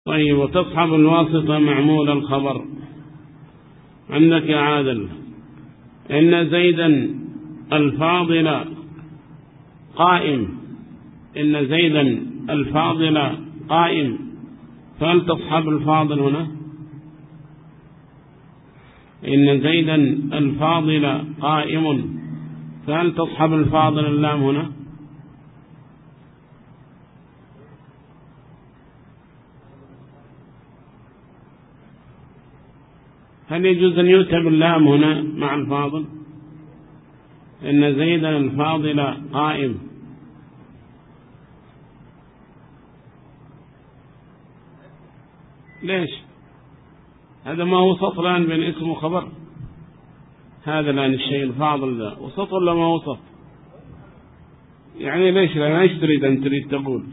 طيب، وتصحب الواسطة معمول الخبر. عندك يا عادل: إن زيدا الفاضل قائم. إن زيدا الفاضل قائم، فهل تصحب الفاضل هنا؟ إن زيدا الفاضل قائم، فهل تصحب الفاضل اللام هنا؟ هل يجوز أن يؤتى باللام هنا مع الفاضل؟ إن زيدا الفاضل قائم. ليش؟ هذا ما هو وسط الآن بين اسم وخبر. هذا الآن الشيء الفاضل ذا وسط ولا ما وسط؟ يعني ليش لا؟ ايش تريد أن تريد تقول؟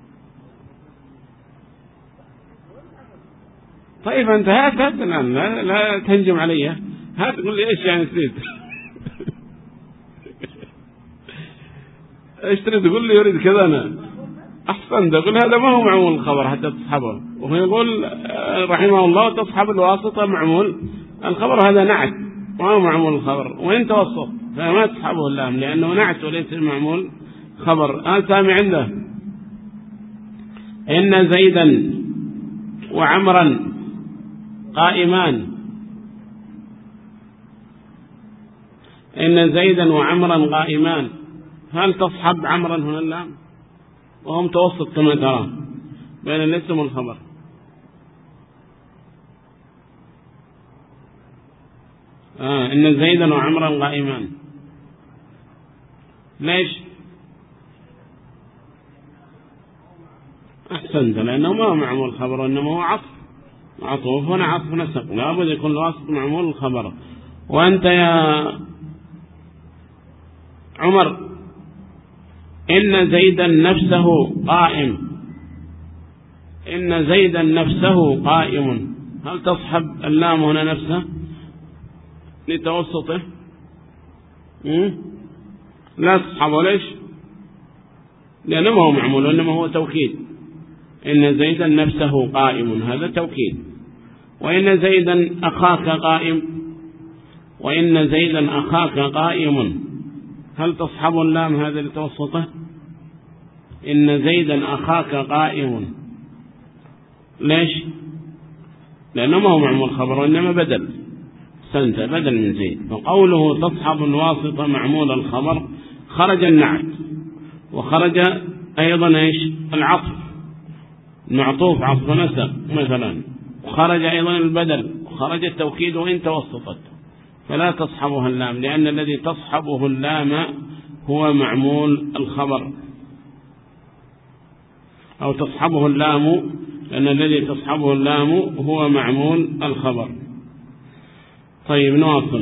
طيب أنت هات الآن، لا تهجم علي. هات قل لي إيش يعني تريد. إيش تريد تقول لي؟ يريد كذا. أنا أحسن تقول هذا ما هو معمول الخبر حتى تصحبه. وهو يقول رحمه الله: تصحب الواسطة معمول الخبر. هذا نعت ما هو معمول الخبر، وإن توسط فما تصحبه اللام لأنه نعت وليس معمول خبر. سامع عنده: إن زيدا وعمرا قائمان. إن زيدا وعمرا قائمان، هل تصحب عمرا هنا اللام؟ وهو متوسط كما ترى بين الاسم والخبر. إن زيدا وعمرا قائمان. ليش؟ أحسنت، لأنه ما هو معمول الخبر وإنما هو عطف معطوف. هنا عطف نسق، لا بد يكون الواسط معمول الخبر. وأنت يا عمر: إن زيدا نفسه قائم. إن زيدا نفسه قائم، هل تصحب اللام هنا نفسه لتوسطه؟ لا تصحبه. ليش؟ لأنه ما هو معمول وإنما هو توكيد. إن زيدا نفسه قائم، هذا توكيد. وإن زيدا أخاك قائم. وإن زيدا أخاك قائم، هل تصحب اللام هذا لتوسطه؟ إن زيدا أخاك قائم. ليش؟ لأنه ما هو معمول خبر وإنما بدل. سنت بدل من زيد. فقوله تصحب الواسطة معمول الخبر، خرج النعت وخرج أيضا إيش؟ العطف، معطوف عطف نسق مثلا، وخرج أيضا البدل، وخرج التوكيد وإن توسطت، فلا تصحبها اللام لأن الذي تصحبه اللام هو معمول الخبر، أو تصحبه اللام لأن الذي تصحبه اللام هو معمول الخبر. طيب نواصل.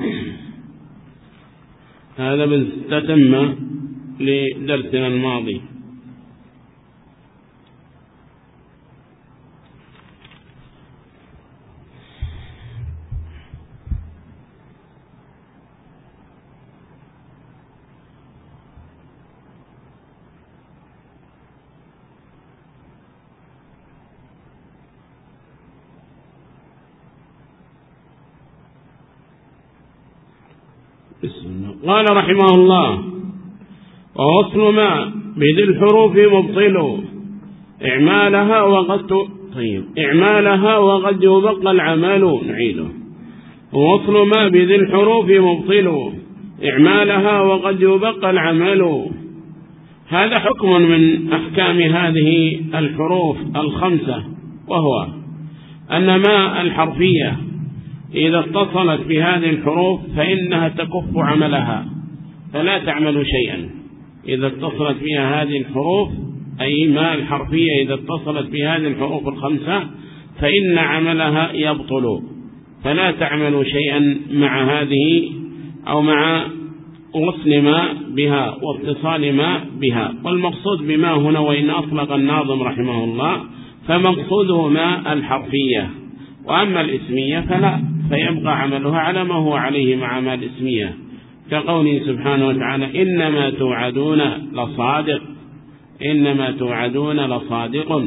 هذا بنستتم لدرسنا الماضي. قال رحمه الله: ووصل ما بذي الحروف مبطل إعمالها وقد يبقى العمل. نعيده: ووصل ما بذي الحروف مبطل إعمالها وقد يبقى العمل. هذا حكم من أحكام هذه الحروف الخمسة، وهو أن ما الحرفية إذا اتصلت بهذه الحروف فإنها تكف عملها فلا تعمل شيئا. إذا اتصلت بها هذه الحروف، أي ما الحرفية إذا اتصلت بهذه الحروف الخمسة فإن عملها يبطل فلا تعمل شيئا مع هذه أو مع وصل ما بها واتصال ما بها. والمقصود بما هنا، وإن أطلق الناظم رحمه الله، فمقصوده ما الحرفية، وأما الإسمية فلا، فيبقى عملها على ما هو عليه مع ما الإسمية، كقوله سبحانه وتعالى: إنما توعدون لصادق. إنما توعدون لصادق،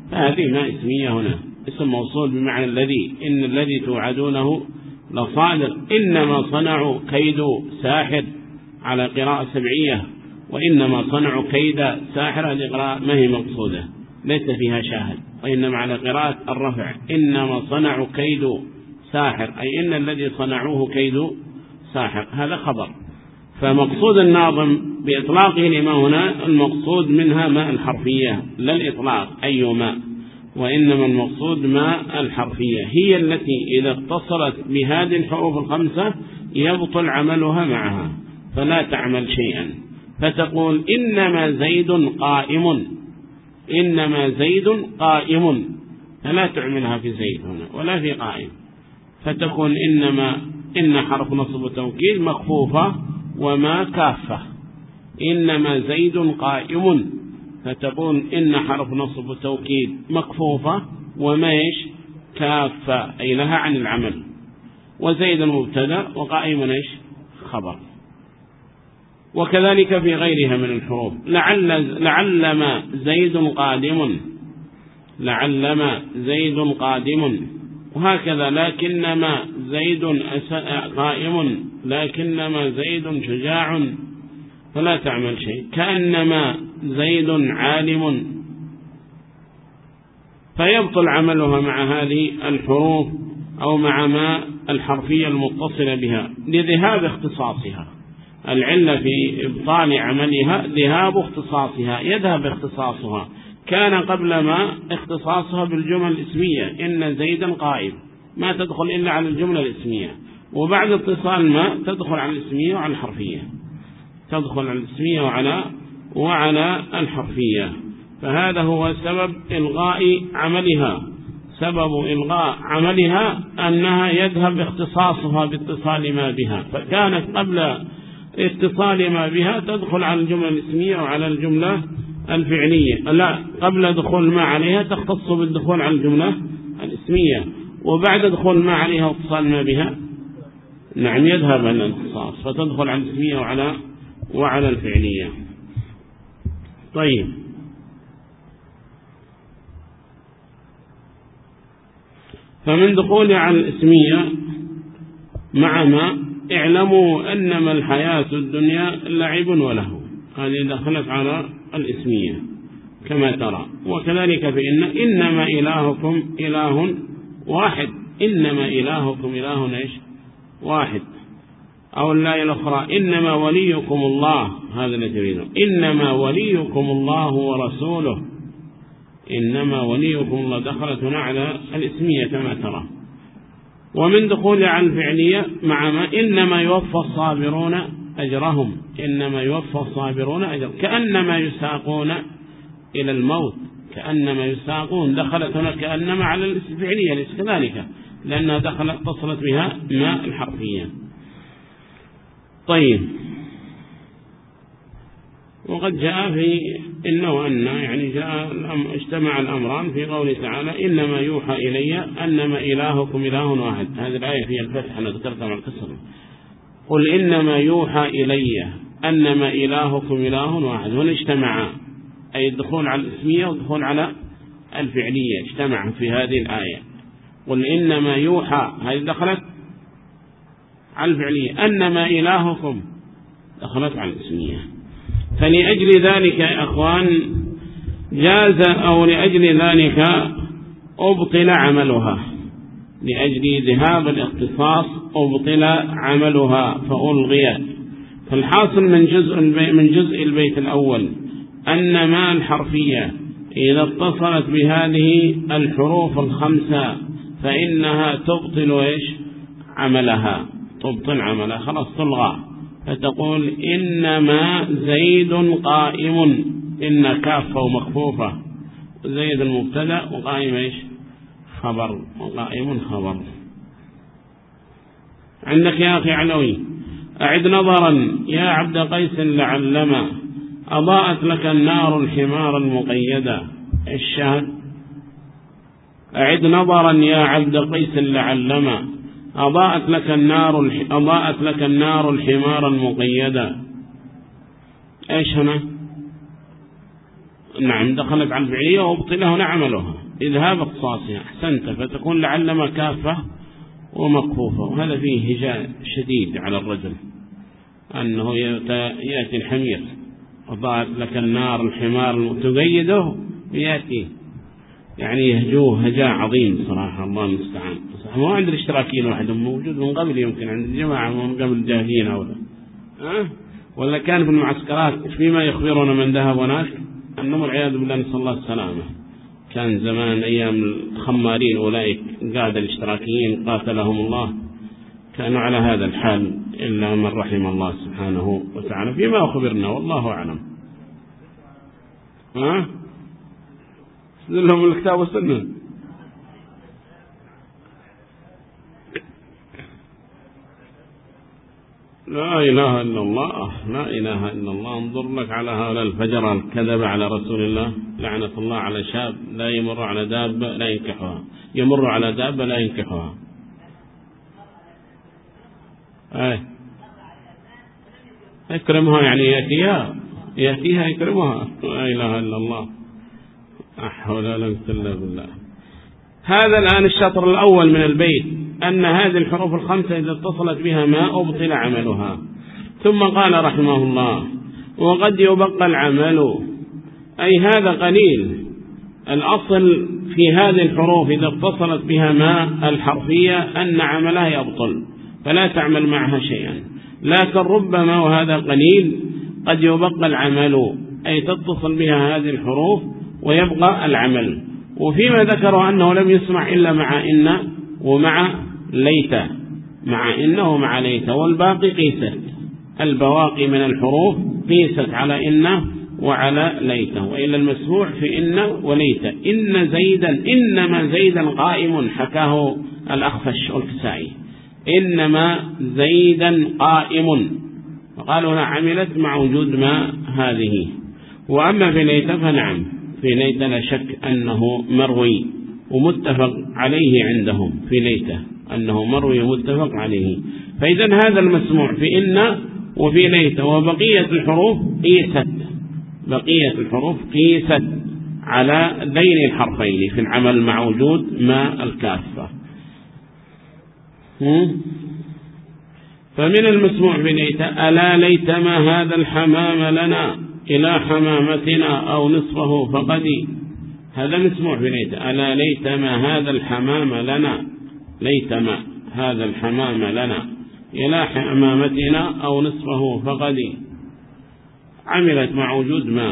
فهذه ما اسمية هنا، اسم موصول بمعنى الذي، إن الذي توعدونه لصادق. إنما صنعوا كيد ساحر على قراءة سبعية، وإنما صنعوا كيد ساحر هذه قراءة ما هي مقصودة ليس فيها شاهد، وإنما على قراءة الرفع إنما صنعوا كيد ساحر، أي إن الذي صنعوه كيد ساحر، هذا خبر. فمقصود الناظم بإطلاقه لما هنا المقصود منها ماء الحرفية لا الإطلاق أي ماء، وإنما المقصود ماء الحرفية هي التي إذا اتصلت بهذه الحروف الخمسة يبطل عملها معها فلا تعمل شيئا. فتقول إنما زيد قائم، إنما زيد قائم، فلا تعملها في زيد هنا ولا في قائم، فتكون إنما إن حرف نصب وتوكيد مخفوفة وما كافة. إنما زيد قائم، فتقول إن حرف نصب وتوكيد مكفوفة وماش كافة أي لها عن العمل، وزيد المبتدا وقائم ايش خبر. وكذلك في غيرها من الحروف، لعلما زيد قادم، لعلما زيد قادم، وهكذا لكنما زيد قائم، لكنما زيد شجاع، فلا تعمل شيء. كأنما زيد عالم، فيبطل عملها مع هذه الحروف أو مع ما الحرفية المتصلة بها لذهاب اختصاصها. العلة في إبطال عملها ذهاب اختصاصها، يذهب اختصاصها. كان قبل ما اختصاصها بالجمل الاسمية إن زيدا قائم، ما تدخل إلا على الجملة الاسمية، وبعد اتصال ما تدخل على الاسمية وعلى الحرفية، تدخل على الاسمية وعلى الحرفية. فهذا هو سبب إلغاء عملها، سبب إلغاء عملها أنها يذهب اختصاصها باتصال ما بها، فكانت قبل اتصال ما بها تدخل على الجملة الاسمية وعلى الجملة الفعلية، لا قبل دخول ما عليها تختص بالدخول على الجملة الاسمية، وبعد دخول ما عليها واتصال ما بها نعم يذهب عن الاختصاص فتدخل على الاسمية وعلى الفعلية. طيب، فمن دخول على الاسمية مع ما اعلموا أنما الحياة الدنيا لعب وله، هذه دخلت على الاسمية كما ترى. وكذلك فإن إنما إلهكم إله واحد، إنما إلهكم إله إيش واحد. أو الآية الأخرى إنما وليكم الله، هذا الذي تريده، إنما وليكم الله ورسوله، إنما وليكم الله دخلت هنا على الاسمية كما ترى. ومن دخول على الفعلية مع ما إنما يوفى الصابرون أجرهم، إنما يوفى الصابرون أجرهم، كأنما يساقون إلى الموت، كأنما يساقون دخلت هنا كأنما على الفعلية ليس كذلك لأنها اتصلت بها ما الحرفية. طيب، وقد جاء في إنه وأن يعني جاء اجتمع الأمران في قوله تعالى إنما يوحى إلي أنما إلهكم إله واحد. هذه الآية في الفتح أنا ذكرتها مع القصر، قل إنما يوحى إلي أنما إلهكم إله واحد، هنا اجتمعا أي الدخول على الاسمية والدخول على الفعلية اجتمع في هذه الآية. قل إنما يوحى هذه دخلت على الفعلية، أنما إلهكم دخلت على الاسمية. فلأجل ذلك يا أخوان جاز أو لأجل ذلك أبطل عملها، لأجل ذهاب الاختصاص أبطل عملها فألغيت. فالحاصل من جزء البيت الأول أن ما الحرفية إذا اتصلت بهذه الحروف الخمسة فإنها تبطل إيش عملها، تبطل عملها خلاص تلغى. فتقول إنما زيد قائم، إن كافة ومخفوفة، زيد المبتدا وقائم إيش خبر، وقائم خبر. عندك يا أخي علوي أعد نظرا يا عبد قيس لعلما أضاءت لك النار الحمار المقيدة. الشهد أعد نظرا يا عبد قيس لعلما أضاءت لك النار الحمار المقيدة. إيش هنا نعم دخلت على الفعلية وابطل هنا عملها إذهاب اختصاصها. أحسنت، فتكون لعلما كافة ومكفوفة. وهذا فيه هجاء شديد على الرجل، أنه يأتي الحمير وضعت لك النار الحمار تقيده ويأتي يعني يهجوه هجاء عظيم صراحة، الله المستعان. صح، مو عند الاشتراكيين وحدهم، موجود من قبل، يمكن عند الجماعة من قبل الجاهلين أولا ولا كان في المعسكرات فيما يخبرون من ذهب هناك أنهم والعياذ بالله نسأل الله السلامة. كان زمان أيام الخمارين أولئك قادة الاشتراكيين قاتلهم الله، كانوا على هذا الحال إلا من رحم الله سبحانه وتعالى فيما أخبرنا، والله أعلم. لهم الكتاب والسنة. لا إله إلا الله، لا إله إلا الله. انظر لك على هؤلاء الفجر الكذب على رسول الله، لعنة الله على شاب لا يمر على دابة لا ينكحها، يمر على دابة لا ينكحها. يكرمها يعني يأتيها يكرمها، لا إله إلا الله، أحول ولا قوة إلا بالله. هذا الآن الشطر الأول من البيت، أن هذه الحروف الخمسة إذا اتصلت بها ما أبطل عملها. ثم قال رحمه الله: وقد يبقى العمل، أي هذا قليل. الأصل في هذه الحروف إذا اتصلت بها ما الحرفية أن عملها يبطل، فلا تعمل معها شيئا. لكن ربما وهذا قليل قد يبقى العمل، أي تتصل بها هذه الحروف ويبقى العمل. وفيما ذكروا أنه لم يسمع إلا مع إن ومع ليت، مع إن ومع ليت، والباقي قيست. البواقي من الحروف قيست على إن وعلى ليت، وإلا المسموع في إن وليت. إن زيدا، إنما زيدا قائم، حكاه الأخفش والكسائي، إنما زيدا قائم، فقالوا هنا عملت مع وجود ما هذه. وأما في ليت فنعم، في ليت لا شك أنه مروي ومتفق عليه عندهم، في ليت أنه مروي ومتفق عليه. فإذا هذا المسموع في إن وفي ليت، وبقية الحروف قيست، بقية الحروف قيست على ذين الحرفين في العمل مع وجود ما الكافة. فمن المسموع في ليت: ألا ليت ما هذا الحمام لنا إلى حمامتنا أو نصفه فقد. هذا مسموع في ليت: ألا ليت ما هذا الحمام لنا، ليت ما هذا الحمام لنا إلى حمامتنا أو نصفه فقد، عملت مع وجود ما.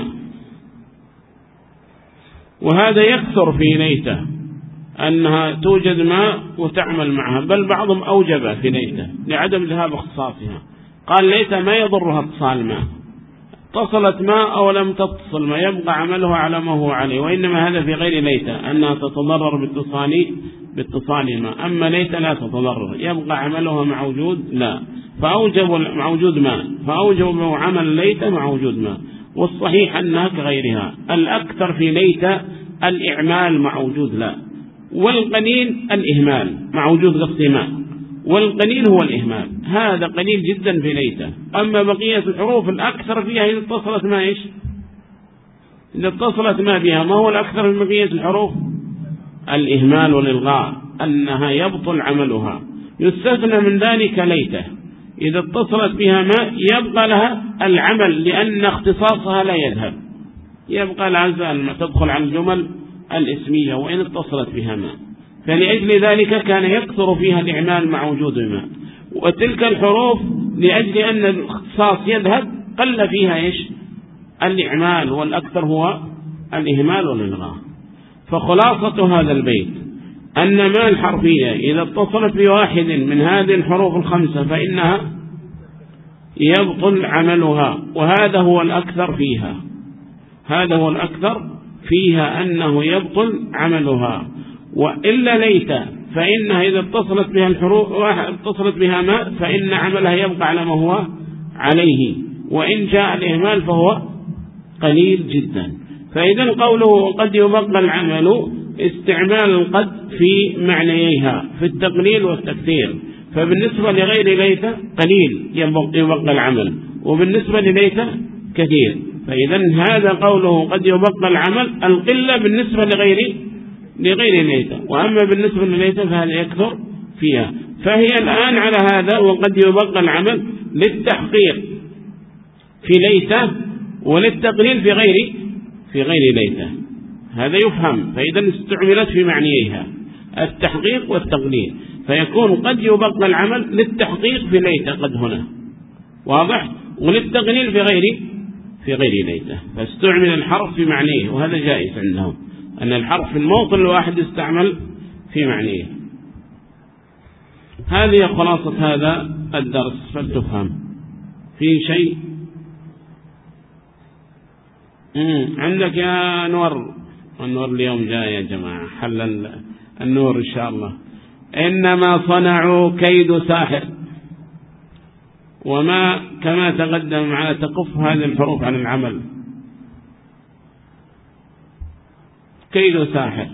وهذا يكثر في ليت أنها توجد ما وتعمل معها، بل بعضهم أوجب في ليت لعدم ذهاب اختصاصها، قال ليت ما يضرها اتصال ما، اتصلت ما أو لم تتصل ما يبقى عملها على ما هو عليه. وإنما هذا في غير ليت أنها تتضرر باتصال ما، أما ليت لا تتضرر، يبقى عملها مع وجود لا، فأوجبوا مع وجود ما، فأوجبوا عمل ليت مع وجود ما. والصحيح أنها كغيرها، الأكثر في ليت الإعمال مع وجود لا، والقليل الإهمال مع وجود لفظ ما، والقليل هو الإهمال، هذا قليل جدا في ليت. أما بقية الحروف الأكثر فيها إذا اتصلت ما إيش؟ إذا اتصلت ما بها، ما هو الأكثر في بقية الحروف؟ الإهمال والإلغاء، أنها يبطل عملها. يستثنى من ذلك ليته، إذا اتصلت بها ما يبقى لها العمل، لأن اختصاصها لا يذهب، يبقى لها ما تدخل على الجمل الاسمية وإن اتصلت بها ما. فلأجل ذلك كان يكثر فيها الإعمال مع وجود ما. وتلك الحروف لأجل أن الاختصاص يذهب قل فيها إيش؟ الإعمال، والأكثر هو الإهمال والإلغاء. فخلاصة هذا البيت أن ما الحرفية إذا اتصلت بواحد من هذه الحروف الخمسة فإنها يبطل عملها، وهذا هو الأكثر فيها، هذا هو الأكثر فيها أنه يبطل عملها. وإلا ليت فإنها إذا اتصلت بها الحروف اتصلت بها ما فإن عملها يبقى على ما هو عليه، وإن جاء الإهمال فهو قليل جدا. فإذا قوله قد يبقى العمل استعمال القد في معنيها في التقليل والتكثير. فبالنسبة لغير ليت قليل يبقى العمل، وبالنسبة لليت كثير. فإذا هذا قوله قد يبقى العمل القلة بالنسبة لغير ليت، وأما بالنسبة لليت فهذا يكثر فيها. فهي الآن على هذا وقد يبقى العمل للتحقيق في ليت وللتقليل في غير ليت، هذا يفهم. فإذا استعملت في معنيها التحقيق والتقليل، فيكون قد يبقى العمل للتحقيق في ليت قد هنا واضح، وللتقليل في غير ليته، فاستعمل الحرف في معنيه، وهذا جائز عندهم أن الحرف في الموطن الواحد يستعمل في معنيه. هذه خلاصة هذا الدرس، فلتفهم. في شيء عندك يا أنور؟ النور اليوم جاء يا جماعة، حل النور إن شاء الله. إنما صنعوا كيد ساحر، وما كما تقدم معنا تكف هذه الحروف عن العمل. كيد ساحر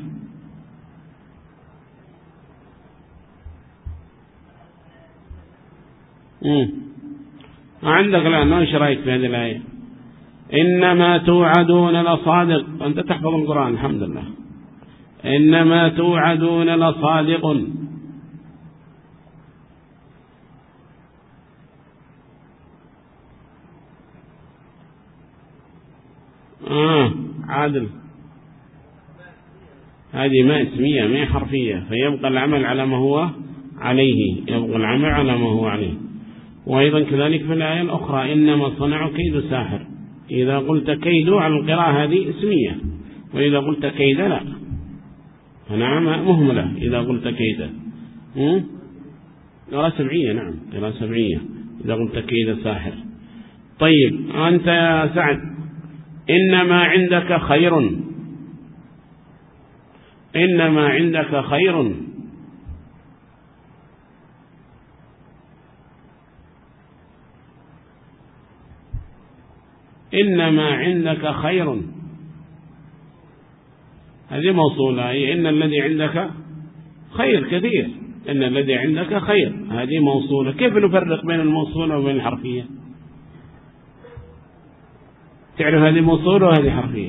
عندك الآن ايش رايك في هذه الآية؟ إنما توعدون لصادق. أنت تحفظ القرآن الحمد لله. إنما توعدون لصادق. عادل، هذه ما اسمية ما حرفية، فيبقى العمل على ما هو عليه، يبقى العمل على ما هو عليه. وأيضا كذلك في الآية الأخرى إنما صنعوا كيد ساحر، إذا قلت كيد على القراءة هذه اسمية، وإذا قلت كيد لا، فنعم مهملة إذا قلت كيد. قراءة سبعية، نعم قراءة سبعية إذا قلت كيد ساحر. طيب أنت يا سعد، إنما عندك خير، إنما عندك خير. إنما عندك خير هذه موصولة، أي إن الذي عندك خير كثير، إن الذي عندك خير هذه موصولة. كيف نفرق بين الموصولة وبين الحرفية؟ تعرف هذه موصولة وهذه حرفية.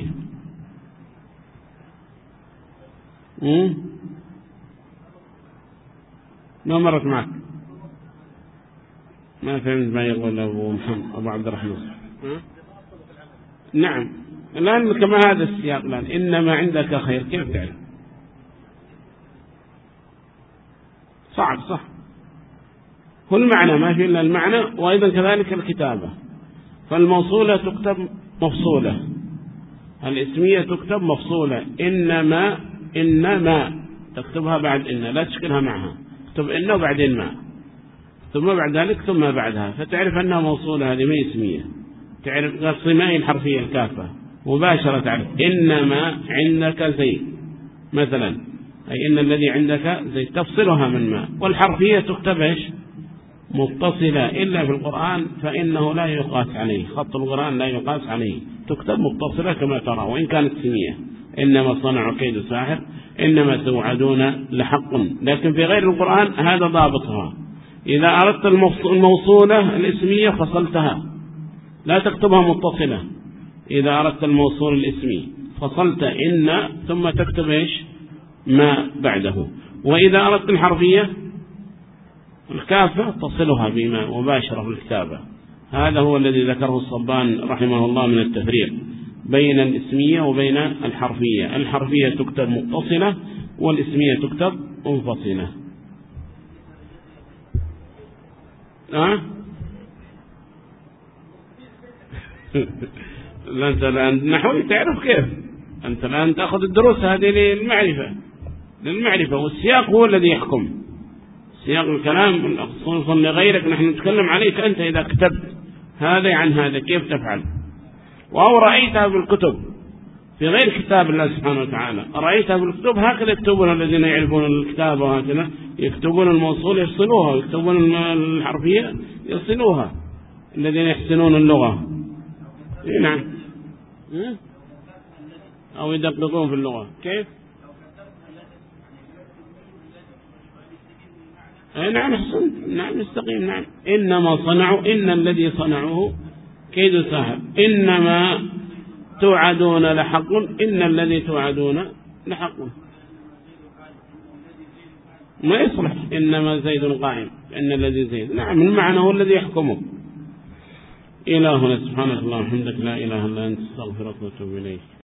ما مرت معك؟ ما فهمت ما يقول أبو محمد أبو عبد الرحمن. نعم الآن كما هذا السياق الآن إنما عندك خير، كيف تعرف؟ صعب صح، هو المعنى ما في إلا المعنى، وأيضا كذلك الكتابة. فالموصولة تكتب مفصولة، الاسمية تكتب مفصولة. إنما تكتبها بعد إن، لا تشكلها معها، تكتب إن وبعدين ما، ثم بعد ذلك ثم بعدها، فتعرف أنها موصولة، هذه ما اسمية. تعرف الصماء الحرفية الكافة مباشرة، تعرف إنما عندك زيد مثلا، أي إن الذي عندك زيد تفصلها من ما. والحرفية تكتب إيش؟ متصلة، إلا في القرآن فإنه لا يقاس عليه، خط القرآن لا يقاس عليه، تكتب متصلة كما ترى وإن كانت سمية. إنما صنعوا كيد ساحر، إنما توعدون لحق. لكن في غير القرآن هذا ضابطها، إذا أردت الموصولة الاسمية فصلتها، لا تكتبها متصلة. إذا أردت الموصول الاسمي فصلت إن ثم تكتب إيش؟ ما بعده. وإذا أردت الحرفية الكافة تصلها بما مباشرة في الكتابة. هذا هو الذي ذكره الصبان رحمه الله من التفريق بين الاسمية وبين الحرفية. الحرفية تكتب متصلة والاسمية تكتب منفصلة. أنت الآن نحوي تعرف كيف، أنت الآن تأخذ الدروس هذه للمعرفة، والسياق هو الذي يحكم. سياق الكلام خصوصا لغيرك، نحن نتكلم عليك أنت إذا كتبت هذا عن هذا كيف تفعل، أو رأيتها بالكتب في غير كتاب الله سبحانه وتعالى، رأيتها بالكتب هكذا يكتبون الذين يعرفون الكتاب، وهكذا يكتبون الموصول يصلوها، ويكتبون الحرفية يصلوها الذين يحسنون اللغة. نعم، أو يدققون في اللغة. كيف؟ نعم أحسنت، نعم استقيم. نعم إنما صنعوا، إن الذي صنعوه كيد ساحر. إنما توعدون لحق إن الذي توعدون لحق. ما يصلح إنما زيد قائم إن الذي زيد. نعم المعنى هو الذي يحكمه. إلهنا سبحانه الله وحمدك لا إله إلا أنت استغفرك واتوب إليك.